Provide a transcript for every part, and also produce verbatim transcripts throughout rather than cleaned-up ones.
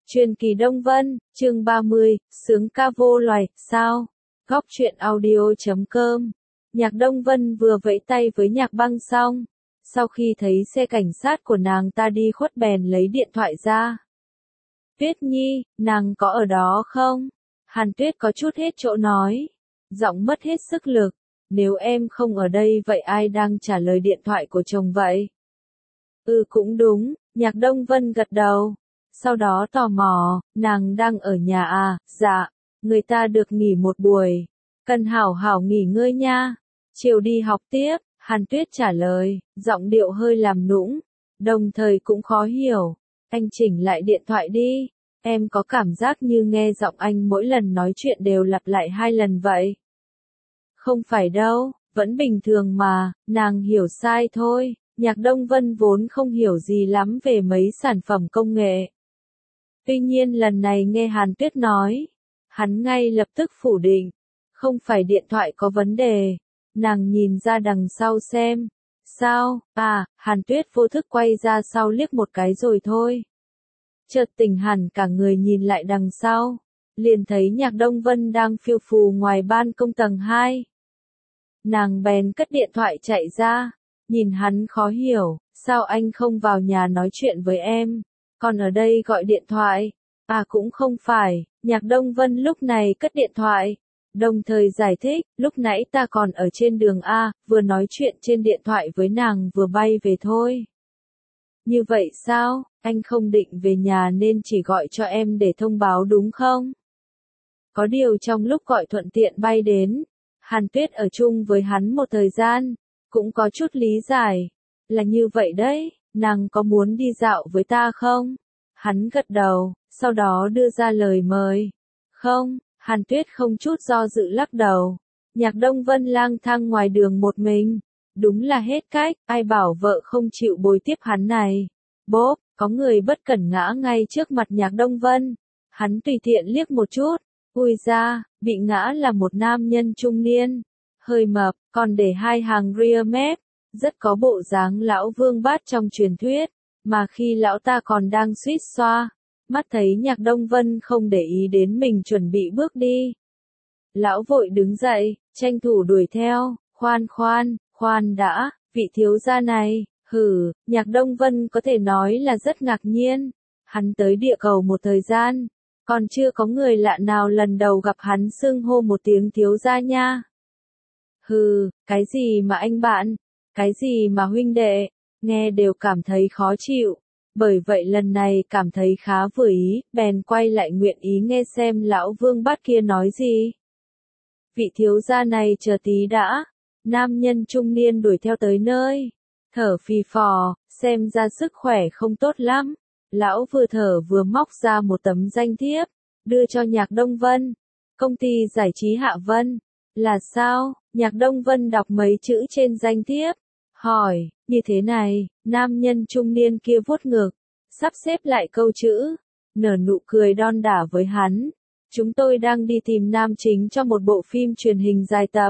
Truyền kỳ Đông Vân, chương ba mươi, sướng ca vô loài, sao? Góc truyện audio chấm com. Nhạc Đông Vân vừa vẫy tay với Nhạc Băng xong. Sau khi thấy xe cảnh sát của nàng ta đi khuất bèn lấy điện thoại ra. Tuyết Nhi, nàng có ở đó không? Hàn Tuyết có chút hết chỗ nói. Giọng mất hết sức lực. Nếu em không ở đây vậy ai đang trả lời điện thoại của chồng vậy? Ừ cũng đúng, Nhạc Đông Vân gật đầu. Sau đó tò mò, nàng đang ở nhà à, dạ, người ta được nghỉ một buổi, cần hảo hảo nghỉ ngơi nha, chiều đi học tiếp, Hàn Tuyết trả lời, giọng điệu hơi làm nũng, đồng thời cũng khó hiểu, anh chỉnh lại điện thoại đi, em có cảm giác như nghe giọng anh mỗi lần nói chuyện đều lặp lại hai lần vậy. Không phải đâu, vẫn bình thường mà, nàng hiểu sai thôi, Nhạc Đông Vân vốn không hiểu gì lắm về mấy sản phẩm công nghệ. Tuy nhiên lần này nghe Hàn Tuyết nói, hắn ngay lập tức phủ định, không phải điện thoại có vấn đề, nàng nhìn ra đằng sau xem, sao, à, Hàn Tuyết vô thức quay ra sau liếc một cái rồi thôi. Chợt tỉnh hẳn cả người nhìn lại đằng sau, liền thấy Nhạc Đông Vân đang phiêu phù ngoài ban công tầng hai. Nàng bèn cất điện thoại chạy ra, nhìn hắn khó hiểu, sao anh không vào nhà nói chuyện với em? Còn ở đây gọi điện thoại, à cũng không phải, Nhạc Đông Vân lúc này cất điện thoại, đồng thời giải thích, lúc nãy ta còn ở trên đường A, vừa nói chuyện trên điện thoại với nàng vừa bay về thôi. Như vậy sao, anh không định về nhà nên chỉ gọi cho em để thông báo đúng không? Có điều trong lúc gọi thuận tiện bay đến, Hàn Tuyết ở chung với hắn một thời gian, cũng có chút lý giải, là như vậy đấy. Nàng có muốn đi dạo với ta không? Hắn gật đầu, sau đó đưa ra lời mời. Không, Hàn Tuyết không chút do dự lắc đầu. Nhạc Đông Vân lang thang ngoài đường một mình. Đúng là hết cách, ai bảo vợ không chịu bồi tiếp hắn này. Bốp, có người bất cẩn ngã ngay trước mặt Nhạc Đông Vân. Hắn tùy tiện liếc một chút. Ui ra, bị ngã là một nam nhân trung niên. Hơi mập, còn để hai hàng rear mép. Rất có bộ dáng lão Vương Bát trong truyền thuyết, mà khi lão ta còn đang suýt xoa, mắt thấy Nhạc Đông Vân không để ý đến mình chuẩn bị bước đi. Lão vội đứng dậy, tranh thủ đuổi theo, khoan khoan, khoan đã, vị thiếu gia này, hừ, Nhạc Đông Vân có thể nói là rất ngạc nhiên, hắn tới địa cầu một thời gian, còn chưa có người lạ nào lần đầu gặp hắn xưng hô một tiếng thiếu gia nha. Hừ, cái gì mà anh bạn? Cái gì mà huynh đệ, nghe đều cảm thấy khó chịu, bởi vậy lần này cảm thấy khá vừa ý, bèn quay lại nguyện ý nghe xem lão Vương Bát kia nói gì. Vị thiếu gia này chờ tí đã, nam nhân trung niên đuổi theo tới nơi, thở phì phò, xem ra sức khỏe không tốt lắm, lão vừa thở vừa móc ra một tấm danh thiếp, đưa cho Nhạc Đông Vân, công ty giải trí Hạ Vân, là sao, Nhạc Đông Vân đọc mấy chữ trên danh thiếp. Hỏi, như thế này, nam nhân trung niên kia vuốt ngực, sắp xếp lại câu chữ, nở nụ cười đon đả với hắn. Chúng tôi đang đi tìm nam chính cho một bộ phim truyền hình dài tập.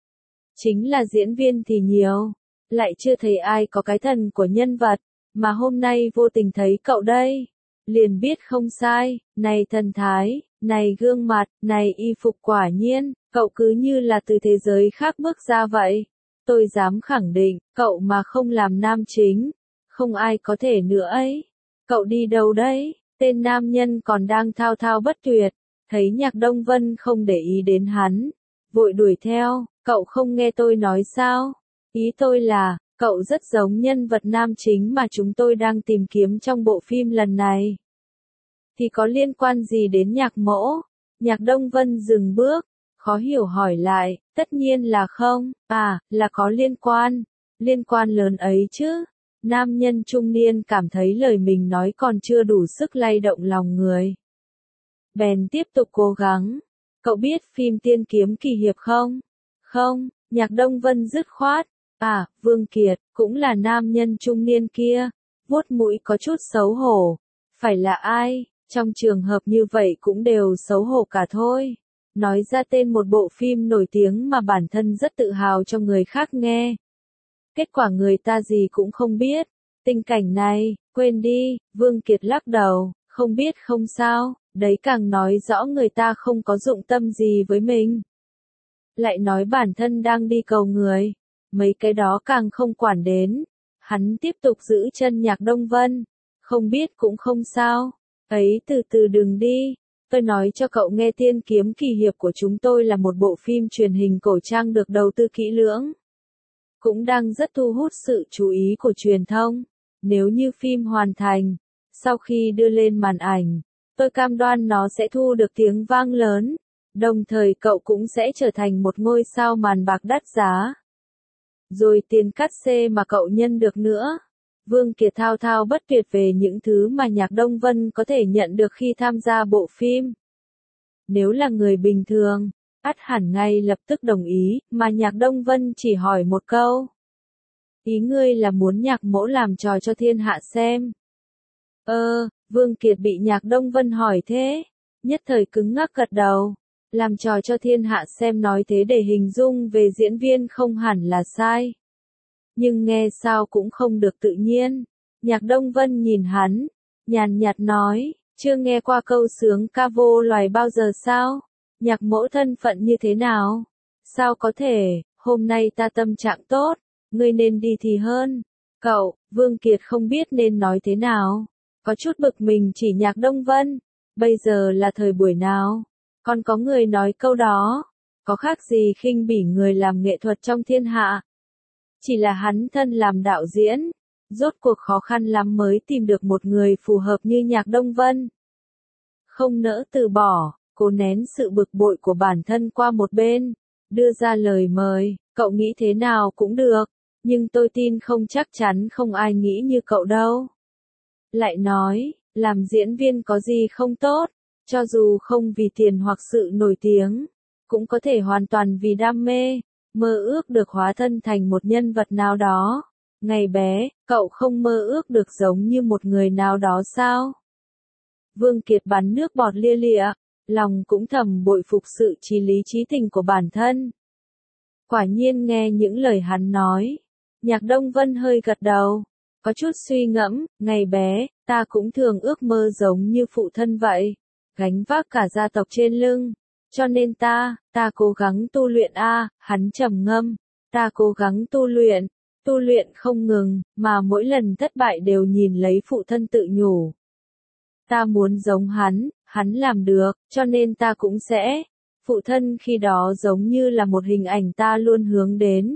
Chính là diễn viên thì nhiều, lại chưa thấy ai có cái thần của nhân vật, mà hôm nay vô tình thấy cậu đây. Liền biết không sai, này thần thái, này gương mặt, này y phục quả nhiên, cậu cứ như là từ thế giới khác bước ra vậy. Tôi dám khẳng định, cậu mà không làm nam chính, không ai có thể nữa ấy. Cậu đi đâu đấy? Tên nam nhân còn đang thao thao bất tuyệt, thấy Nhạc Đông Vân không để ý đến hắn, vội đuổi theo, cậu không nghe tôi nói sao? Ý tôi là, cậu rất giống nhân vật nam chính mà chúng tôi đang tìm kiếm trong bộ phim lần này. Thì có liên quan gì đến Nhạc mỗ? Nhạc Đông Vân dừng bước. Khó hiểu hỏi lại, tất nhiên là không, à, là có liên quan, liên quan lớn ấy chứ. Nam nhân trung niên cảm thấy lời mình nói còn chưa đủ sức lay động lòng người. Bèn tiếp tục cố gắng, cậu biết phim Tiên Kiếm Kỳ Hiệp không? Không, Nhạc Đông Vân dứt khoát, à, Vương Kiệt, cũng là nam nhân trung niên kia, vuốt mũi có chút xấu hổ, phải là ai, trong trường hợp như vậy cũng đều xấu hổ cả thôi. Nói ra tên một bộ phim nổi tiếng mà bản thân rất tự hào cho người khác nghe. Kết quả người ta gì cũng không biết. Tình cảnh này, quên đi, Vương Kiệt lắc đầu, Không biết không sao, đấy càng nói rõ người ta không có dụng tâm gì với mình. Lại nói bản thân đang đi cầu người, mấy cái đó càng không quản đến. Hắn tiếp tục giữ chân Nhạc Đông Vân, không biết cũng không sao, ấy từ từ đừng đi. Tôi nói cho cậu nghe Tiên Kiếm Kỳ Hiệp của chúng tôi là một bộ phim truyền hình cổ trang được đầu tư kỹ lưỡng. Cũng đang rất thu hút sự chú ý của truyền thông. Nếu như phim hoàn thành, sau khi đưa lên màn ảnh, tôi cam đoan nó sẽ thu được tiếng vang lớn. Đồng thời cậu cũng sẽ trở thành một ngôi sao màn bạc đắt giá. Rồi tiền cát xê mà cậu nhân được nữa. Vương Kiệt thao thao bất tuyệt về những thứ mà Nhạc Đông Vân có thể nhận được khi tham gia bộ phim. Nếu là người bình thường, ắt hẳn ngay lập tức đồng ý, mà Nhạc Đông Vân chỉ hỏi một câu. Ý ngươi là muốn Nhạc mỗ làm trò cho thiên hạ xem. Ơ, Vương Kiệt bị Nhạc Đông Vân hỏi thế, nhất thời cứng ngắc gật đầu. Làm trò cho thiên hạ xem nói thế để hình dung về diễn viên không hẳn là sai. Nhưng nghe sao cũng không được tự nhiên. Nhạc Đông Vân nhìn hắn, nhàn nhạt nói, chưa nghe qua câu sướng ca vô loài bao giờ sao? Nhạc mỗ thân phận như thế nào? Sao có thể, hôm nay ta tâm trạng tốt, ngươi nên đi thì hơn. Cậu, Vương Kiệt không biết nên nói thế nào. Có chút bực mình chỉ Nhạc Đông Vân. Bây giờ là thời buổi nào? Còn có người nói câu đó, có khác gì khinh bỉ người làm nghệ thuật trong thiên hạ. Chỉ là hắn thân làm đạo diễn, rốt cuộc khó khăn lắm mới tìm được một người phù hợp như Nhạc Đông Vân. Không nỡ từ bỏ, cố nén sự bực bội của bản thân qua một bên, đưa ra lời mời, cậu nghĩ thế nào cũng được, nhưng tôi tin không chắc chắn không ai nghĩ như cậu đâu. Lại nói, làm diễn viên có gì không tốt. Cho dù không vì tiền hoặc sự nổi tiếng, cũng có thể hoàn toàn vì đam mê, mơ ước được hóa thân thành một nhân vật nào đó. Ngày bé, cậu không mơ ước được giống như một người nào đó sao? Vương Kiệt bắn nước bọt lia lịa, lòng cũng thầm bội phục sự trí lý trí tình của bản thân. Quả nhiên nghe những lời hắn nói, Nhạc Đông Vân hơi gật đầu, có chút suy ngẫm, ngày bé, ta cũng thường ước mơ giống như phụ thân vậy. Gánh vác cả gia tộc trên lưng, cho nên ta, ta cố gắng tu luyện a, hắn trầm ngâm, ta cố gắng tu luyện, tu luyện không ngừng, mà mỗi lần thất bại đều nhìn lấy phụ thân tự nhủ. Ta muốn giống hắn, hắn làm được, cho nên ta cũng sẽ, phụ thân khi đó giống như là một hình ảnh ta luôn hướng đến.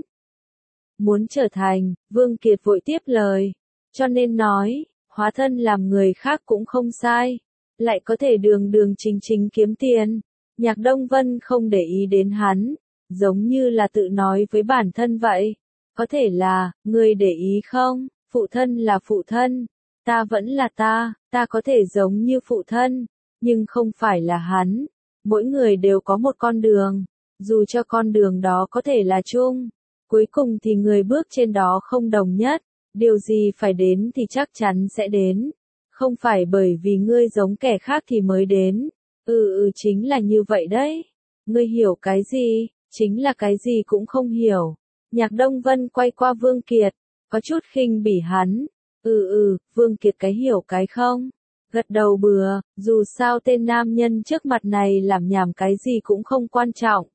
Muốn trở thành, Vương Kiệt vội tiếp lời, cho nên nói, hóa thân làm người khác cũng không sai. Lại có thể đường đường chính chính kiếm tiền. Nhạc Đông Vân không để ý đến hắn, giống như là tự nói với bản thân vậy. Có thể là, người để ý không, phụ thân là phụ thân, ta vẫn là ta, ta có thể giống như phụ thân, nhưng không phải là hắn. Mỗi người đều có một con đường, dù cho con đường đó có thể là chung, cuối cùng thì người bước trên đó không đồng nhất, điều gì phải đến thì chắc chắn sẽ đến. Không phải bởi vì ngươi giống kẻ khác thì mới đến. Ừ ừ chính là như vậy đấy. Ngươi hiểu cái gì, chính là cái gì cũng không hiểu. Nhạc Đông Vân quay qua Vương Kiệt, có chút khinh bỉ hắn. Ừ ừ, Vương Kiệt cái hiểu cái không. Gật đầu bừa, dù sao tên nam nhân trước mặt này làm nhảm cái gì cũng không quan trọng.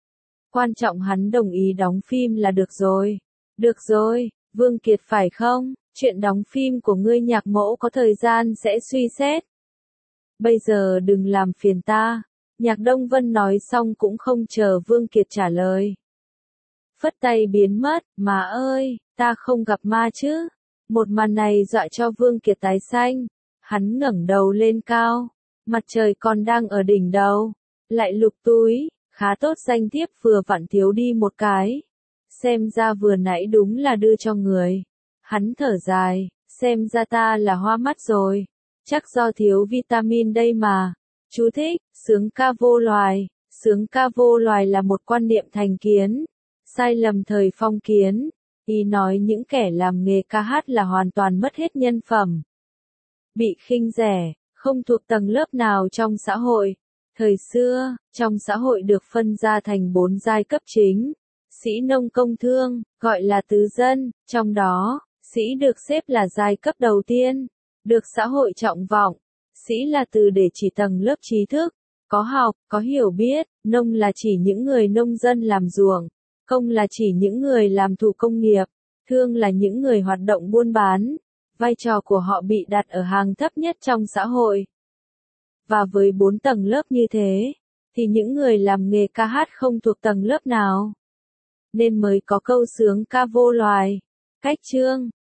Quan trọng hắn đồng ý đóng phim là được rồi. Được rồi, Vương Kiệt phải không? Chuyện đóng phim của ngươi Nhạc mỗ có thời gian sẽ suy xét. Bây giờ đừng làm phiền ta. Nhạc Đông Vân nói xong cũng không chờ Vương Kiệt trả lời. Phất tay biến mất, mà ơi, ta không gặp ma chứ. Một màn này dọa cho Vương Kiệt tái xanh. Hắn ngẩng đầu lên cao. Mặt trời còn đang ở đỉnh đầu. Lại lục túi, khá tốt danh thiếp vừa vặn thiếu đi một cái. Xem ra vừa nãy đúng là đưa cho người. Hắn thở dài, xem ra ta là hoa mắt rồi. Chắc do thiếu vitamin đây mà. Chú thích, sướng ca vô loài. Sướng ca vô loài là một quan niệm thành kiến. Sai lầm thời phong kiến. Ý nói những kẻ làm nghề ca hát là hoàn toàn mất hết nhân phẩm. Bị khinh rẻ, không thuộc tầng lớp nào trong xã hội. Thời xưa, trong xã hội được phân ra thành bốn giai cấp chính. Sĩ nông công thương, gọi là tứ dân, trong đó, sĩ được xếp là giai cấp đầu tiên, được xã hội trọng vọng. sĩ là từ để chỉ tầng lớp trí thức, có học, có hiểu biết, nông là chỉ những người nông dân làm ruộng, công là chỉ những người làm thủ công nghiệp, thương là những người hoạt động buôn bán. Vai trò của họ bị đặt ở hàng thấp nhất trong xã hội. Và với bốn tầng lớp như thế, thì những người làm nghề ca hát không thuộc tầng lớp nào. Nên mới có câu sướng ca vô loài. Cách chương